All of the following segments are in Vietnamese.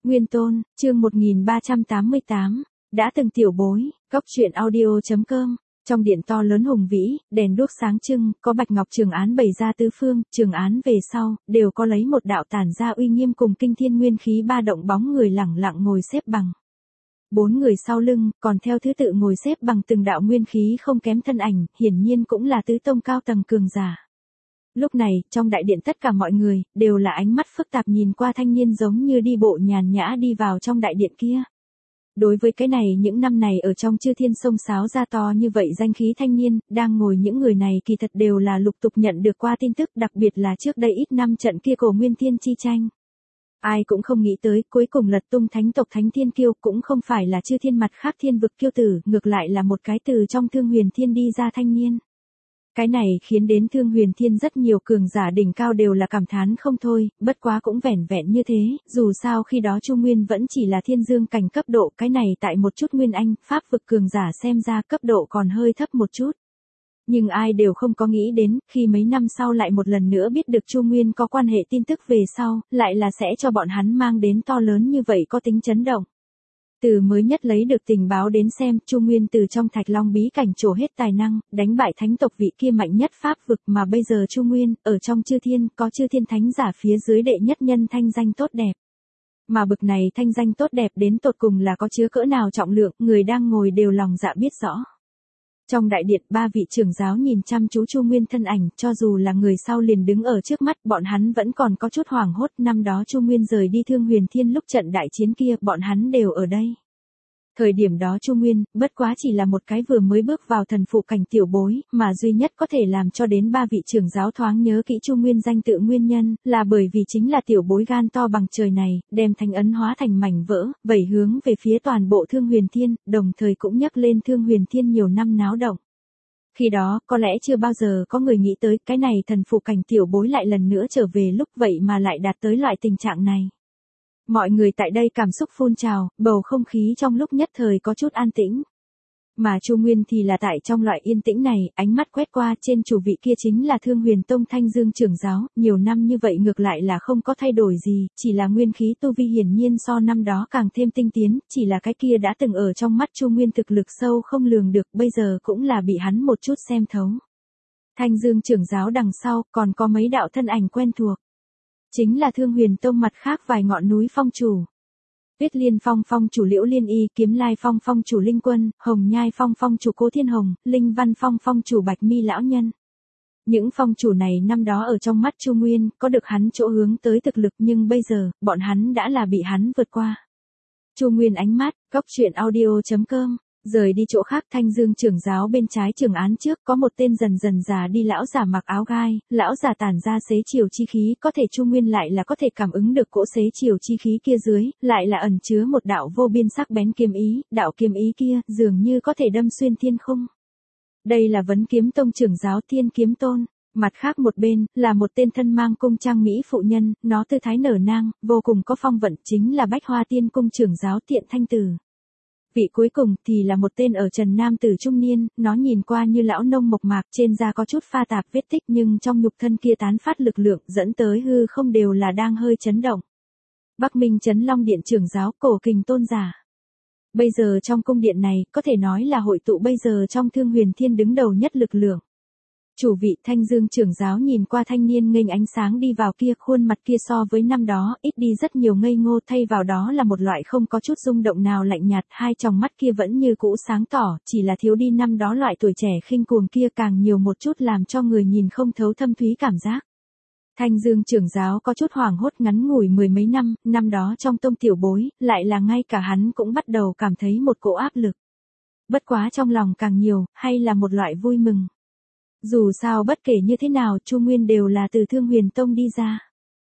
Nguyên Tôn, chương 1388, đã từng tiểu bối, góc truyện audio.com. Trong điện to lớn hùng vĩ, đèn đuốc sáng trưng, có bạch ngọc trường án bày ra tứ phương, trường án về sau, đều có lấy một đạo tản ra uy nghiêm cùng kinh thiên nguyên khí ba động bóng người lẳng lặng ngồi xếp bằng. 4 người sau lưng, còn theo thứ tự ngồi xếp bằng từng đạo nguyên khí không kém thân ảnh, hiển nhiên cũng là tứ tông cao tầng cường giả. Lúc này, trong đại điện tất cả mọi người, đều là ánh mắt phức tạp nhìn qua thanh niên giống như đi bộ nhàn nhã đi vào trong đại điện kia. Đối với cái này những năm này ở trong chư thiên sông sáo ra to như vậy danh khí thanh niên, đang ngồi những người này kỳ thật đều là lục tục nhận được qua tin tức, đặc biệt là trước đây ít năm trận kia cổ nguyên thiên chi tranh. Ai cũng không nghĩ tới, cuối cùng lật tung thánh tộc thánh thiên kiêu cũng không phải là chư thiên mặt khác thiên vực kiêu tử, ngược lại là một cái từ trong Thương Huyền Thiên đi ra thanh niên. Cái này khiến đến Thương Huyền Thiên rất nhiều cường giả đỉnh cao đều là cảm thán không thôi, bất quá cũng vẻn vẹn như thế, dù sao khi đó Chu Nguyên vẫn chỉ là thiên dương cảnh cấp độ, cái này tại một chút nguyên anh, pháp vực cường giả xem ra cấp độ còn hơi thấp một chút. Nhưng ai đều không có nghĩ đến, khi mấy năm sau lại một lần nữa biết được Chu Nguyên có quan hệ tin tức về sau, lại là sẽ cho bọn hắn mang đến to lớn như vậy có tính chấn động. Từ mới nhất lấy được tình báo đến xem, Chu Nguyên từ trong Thạch Long bí cảnh trổ hết tài năng, đánh bại thánh tộc vị kia mạnh nhất pháp vực mà bây giờ Chu Nguyên, ở trong chư thiên, có chư thiên thánh giả phía dưới đệ nhất nhân thanh danh tốt đẹp. Mà bực này thanh danh tốt đẹp đến tột cùng là có chứa cỡ nào trọng lượng, người đang ngồi đều lòng dạ biết rõ. Trong đại điện, 3 vị trưởng giáo nhìn chăm chú Chu Nguyên thân ảnh, cho dù là người sau liền đứng ở trước mắt, bọn hắn vẫn còn có chút hoảng hốt, năm đó Chu Nguyên rời đi Thương Huyền Thiên lúc trận đại chiến kia, bọn hắn đều ở đây. Thời điểm đó Chu Nguyên, bất quá chỉ là một cái vừa mới bước vào thần phụ cảnh tiểu bối, mà duy nhất có thể làm cho đến 3 vị trưởng giáo thoáng nhớ kỹ Chu Nguyên danh tự nguyên nhân, là bởi vì chính là tiểu bối gan to bằng trời này, đem thánh ấn hóa thành mảnh vỡ, vẩy hướng về phía toàn bộ Thương Huyền Thiên, đồng thời cũng nhắc lên Thương Huyền Thiên nhiều năm náo động. Khi đó, có lẽ chưa bao giờ có người nghĩ tới, cái này thần phụ cảnh tiểu bối lại lần nữa trở về lúc vậy mà lại đạt tới loại tình trạng này. Mọi người tại đây cảm xúc phun trào, bầu không khí trong lúc nhất thời có chút an tĩnh. Mà Chu Nguyên thì là tại trong loại yên tĩnh này, ánh mắt quét qua trên chủ vị kia chính là Thương Huyền Tông Thanh Dương trưởng giáo, nhiều năm như vậy ngược lại là không có thay đổi gì, chỉ là nguyên khí tu vi hiển nhiên so năm đó càng thêm tinh tiến, chỉ là cái kia đã từng ở trong mắt Chu Nguyên thực lực sâu không lường được, bây giờ cũng là bị hắn một chút xem thấu. Thanh Dương trưởng giáo đằng sau còn có mấy đạo thân ảnh quen thuộc. Chính là Thương Huyền Tông mặt khác vài ngọn núi phong chủ. Tuyết Liên Phong phong chủ Liễu Liên Y, Kiếm Lai Phong phong chủ Linh Quân, Hồng Nhai Phong phong chủ Cố Thiên Hồng, Linh Văn Phong phong chủ Bạch Mi lão nhân. Những phong chủ này năm đó ở trong mắt Chu Nguyên, có được hắn chỗ hướng tới thực lực nhưng bây giờ, bọn hắn đã là bị hắn vượt qua. Chu Nguyên ánh mắt, góc truyện audio.com. Rời đi chỗ khác, Thanh Dương trưởng giáo bên trái trường án trước có một tên dần dần già đi lão giả mặc áo gai, lão giả tản ra xế chiều chi khí, có thể Chu Nguyên lại là có thể cảm ứng được cỗ xế chiều chi khí kia dưới, lại là ẩn chứa một đạo vô biên sắc bén kiếm ý, đạo kiếm ý kia dường như có thể đâm xuyên thiên khung. Đây là Vấn Kiếm Tông trưởng giáo Thiên Kiếm Tôn. Mặt khác một bên, là một tên thân mang cung trang mỹ phụ nhân, nó tư thái nở nang, vô cùng có phong vận, chính là Bách Hoa Tiên Cung trưởng giáo Tiện Thanh Tử. Vị cuối cùng thì là một tên ở trần nam tử trung niên, nó nhìn qua như lão nông mộc mạc, trên da có chút pha tạp vết tích nhưng trong nhục thân kia tán phát lực lượng dẫn tới hư không đều là đang hơi chấn động. Bắc Minh Trấn Long Điện trưởng giáo Cổ Kình Tôn giả. Bây giờ trong cung điện này, có thể nói là hội tụ bây giờ trong Thương Huyền Thiên đứng đầu nhất lực lượng. Chủ vị Thanh Dương trưởng giáo nhìn qua thanh niên nghênh ánh sáng đi vào kia, khuôn mặt kia so với năm đó ít đi rất nhiều ngây ngô, thay vào đó là một loại không có chút rung động nào lạnh nhạt, hai tròng mắt kia vẫn như cũ sáng tỏ, chỉ là thiếu đi năm đó loại tuổi trẻ khinh cuồng kia, càng nhiều một chút làm cho người nhìn không thấu thâm thúy cảm giác. Thanh Dương trưởng giáo có chút hoảng hốt, ngắn ngủi mười mấy năm, năm đó trong tông tiểu bối, lại là ngay cả hắn cũng bắt đầu cảm thấy một cỗ áp lực. Bất quá trong lòng càng nhiều, hay là một loại vui mừng. Dù sao bất kể như thế nào, Chu Nguyên đều là từ Thương Huyền Tông đi ra.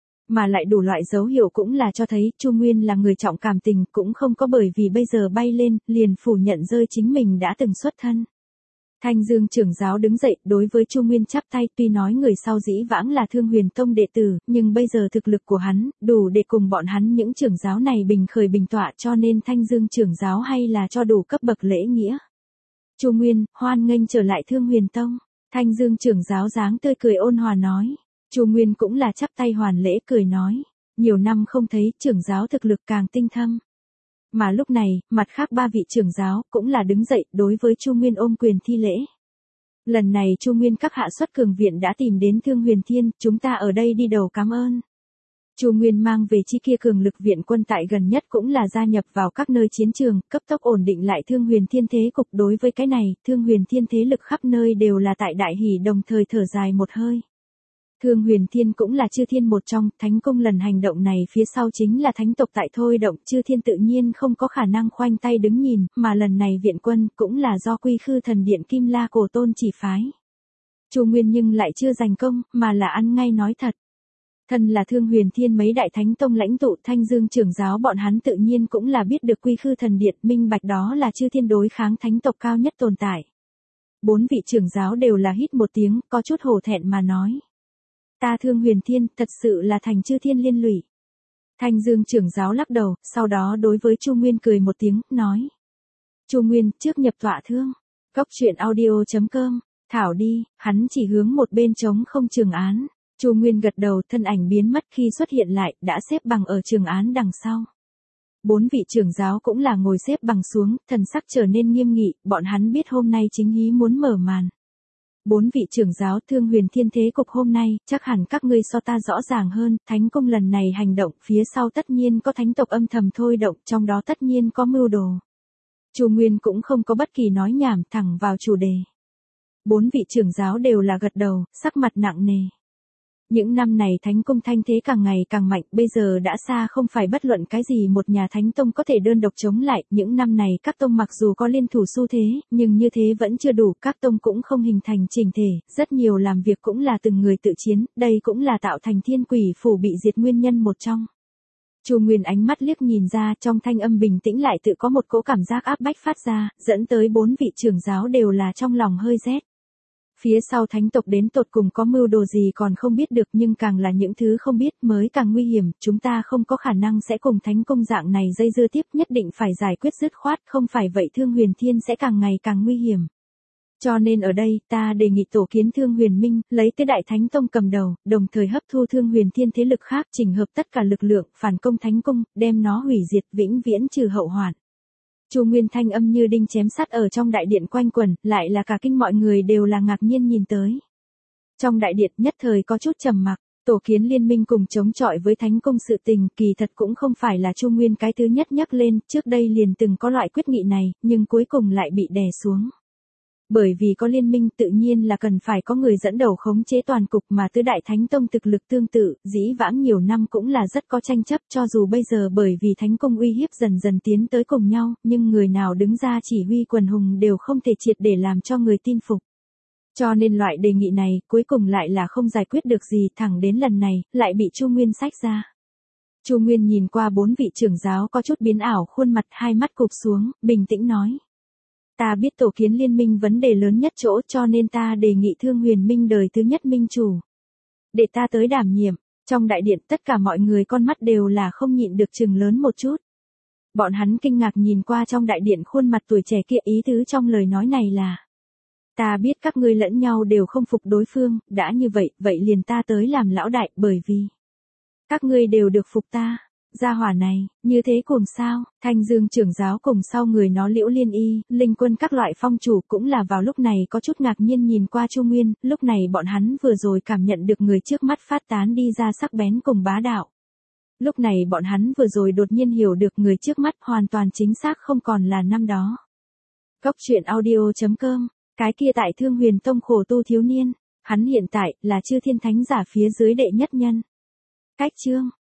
Mà lại đủ loại dấu hiệu cũng là cho thấy Chu Nguyên là người trọng cảm tình, cũng không có bởi vì bây giờ bay lên, liền phủ nhận rơi chính mình đã từng xuất thân. Thanh Dương trưởng giáo đứng dậy, đối với Chu Nguyên chắp tay, tuy nói người sau dĩ vãng là Thương Huyền Tông đệ tử, nhưng bây giờ thực lực của hắn, đủ để cùng bọn hắn những trưởng giáo này bình khởi bình tọa, cho nên Thanh Dương trưởng giáo hay là cho đủ cấp bậc lễ nghĩa. Chu Nguyên, hoan nghênh trở lại Thương Huyền Tông. Thanh Dương trưởng giáo dáng tươi cười ôn hòa nói. Chu Nguyên cũng là chắp tay hoàn lễ cười nói. Nhiều năm không thấy, trưởng giáo thực lực càng tinh thâm. Mà lúc này, mặt khác ba vị trưởng giáo cũng là đứng dậy đối với Chu Nguyên ôm quyền thi lễ. Lần này Chu Nguyên các hạ xuất cường viện đã tìm đến Thương Huyền Thiên, chúng ta ở đây đi đầu cảm ơn. Chu Nguyên mang về chi kia cường lực viện quân tại gần nhất cũng là gia nhập vào các nơi chiến trường, cấp tốc ổn định lại Thương Huyền Thiên thế cục. Đối với cái này, Thương Huyền Thiên thế lực khắp nơi đều là tại đại hỉ đồng thời thở dài một hơi. Thương Huyền Thiên cũng là chư thiên một trong, Thánh Cung lần hành động này phía sau chính là thánh tộc tại thôi động, chư thiên tự nhiên không có khả năng khoanh tay đứng nhìn, mà lần này viện quân cũng là do Quy Khư Thần Điện Kim La Cổ Tôn chỉ phái. Chu Nguyên nhưng lại chưa giành công, mà là ăn ngay nói thật. Thân là Thương Huyền Thiên mấy đại thánh tông lãnh tụ Thanh Dương trưởng giáo bọn hắn tự nhiên cũng là biết được Quy Khư Thần Điện, minh bạch đó là chư thiên đối kháng thánh tộc cao nhất tồn tại. Bốn vị trưởng giáo đều là hít một tiếng, có chút hổ thẹn mà nói. Ta Thương Huyền Thiên thật sự là thành chư thiên liên lụy. Thanh Dương trưởng giáo lắc đầu, sau đó đối với Chu Nguyên cười một tiếng, nói. Chu Nguyên, trước nhập tọa thương. Cốc truyện audio.com, thảo đi, hắn chỉ hướng một bên trống không trường án. Chu Nguyên gật đầu, thân ảnh biến mất, khi xuất hiện lại, đã xếp bằng ở trường án đằng sau. Bốn vị trưởng giáo cũng là ngồi xếp bằng xuống, thần sắc trở nên nghiêm nghị, bọn hắn biết hôm nay chính hí muốn mở màn. Bốn vị trưởng giáo Thương Huyền Thiên thế cục hôm nay, chắc hẳn các ngươi so ta rõ ràng hơn, Thánh Cung lần này hành động, phía sau tất nhiên có thánh tộc âm thầm thôi động, trong đó tất nhiên có mưu đồ. Chu Nguyên cũng không có bất kỳ nói nhảm, thẳng vào chủ đề. Bốn vị trưởng giáo đều là gật đầu, sắc mặt nặng nề. Những năm này Thánh Cung thanh thế càng ngày càng mạnh, bây giờ đã xa không phải bất luận cái gì một nhà thánh tông có thể đơn độc chống lại, những năm này các tông mặc dù có liên thủ xu thế, nhưng như thế vẫn chưa đủ, các tông cũng không hình thành chỉnh thể, rất nhiều làm việc cũng là từng người tự chiến, đây cũng là tạo thành Thiên Quỷ Phủ bị diệt nguyên nhân một trong. Chu Nguyên ánh mắt liếc nhìn ra, trong thanh âm bình tĩnh lại tự có một cỗ cảm giác áp bách phát ra, dẫn tới bốn vị trưởng giáo đều là trong lòng hơi rét. Phía sau thánh tộc đến tột cùng có mưu đồ gì còn không biết được, nhưng càng là những thứ không biết mới càng nguy hiểm, chúng ta không có khả năng sẽ cùng Thánh Cung dạng này dây dưa tiếp, nhất định phải giải quyết dứt khoát, không phải vậy Thương Huyền Thiên sẽ càng ngày càng nguy hiểm. Cho nên ở đây, ta đề nghị tổ kiến Thương Huyền Minh, lấy Tứ Đại Thánh Tông cầm đầu, đồng thời hấp thu Thương Huyền Thiên thế lực khác, chỉnh hợp tất cả lực lượng, phản công Thánh Cung, đem nó hủy diệt vĩnh viễn trừ hậu hoạn. Chu Nguyên thanh âm như đinh chém sắt ở trong đại điện quanh quẩn, lại là cả kinh mọi người đều là ngạc nhiên nhìn tới. Trong đại điện nhất thời có chút trầm mặc, tổ kiến liên minh cùng chống chọi với Thánh Cung sự tình, kỳ thật cũng không phải là Chu Nguyên cái thứ nhất nhắc lên, trước đây liền từng có loại quyết nghị này, nhưng cuối cùng lại bị đè xuống. Bởi vì có liên minh tự nhiên là cần phải có người dẫn đầu khống chế toàn cục, mà Tứ Đại Thánh Tông thực lực tương tự, dĩ vãng nhiều năm cũng là rất có tranh chấp, cho dù bây giờ bởi vì Thánh Cung uy hiếp dần dần tiến tới cùng nhau, nhưng người nào đứng ra chỉ huy quần hùng đều không thể triệt để làm cho người tin phục. Cho nên loại đề nghị này cuối cùng lại là không giải quyết được gì, thẳng đến lần này, lại bị Chu Nguyên xách ra. Chu Nguyên nhìn qua bốn vị trưởng giáo có chút biến ảo khuôn mặt, hai mắt cụp xuống, bình tĩnh nói. Ta biết tổ kiến liên minh vấn đề lớn nhất chỗ, cho nên ta đề nghị Thương Huyền Minh đời thứ nhất minh chủ. Để ta tới đảm nhiệm. Trong đại điện tất cả mọi người con mắt đều là không nhịn được trừng lớn một chút. Bọn hắn kinh ngạc nhìn qua trong đại điện khuôn mặt tuổi trẻ kia, ý tứ trong lời nói này là. Ta biết các ngươi lẫn nhau đều không phục đối phương, đã như vậy, vậy liền ta tới làm lão đại, bởi vì. Các ngươi đều được phục ta. Gia hỏa này, như thế cùng sao, Thanh Dương trưởng giáo cùng sau người nó Liễu Liên Y, Linh Quân các loại phong chủ cũng là vào lúc này có chút ngạc nhiên nhìn qua Chu Nguyên, lúc này bọn hắn vừa rồi cảm nhận được người trước mắt phát tán đi ra sắc bén cùng bá đạo. Lúc này bọn hắn vừa rồi đột nhiên hiểu được người trước mắt hoàn toàn chính xác không còn là năm đó. Cốc truyện audio.com, cái kia tại Thương Huyền Tông khổ tu thiếu niên, hắn hiện tại là chư thiên thánh giả phía dưới đệ nhất nhân. Cách chương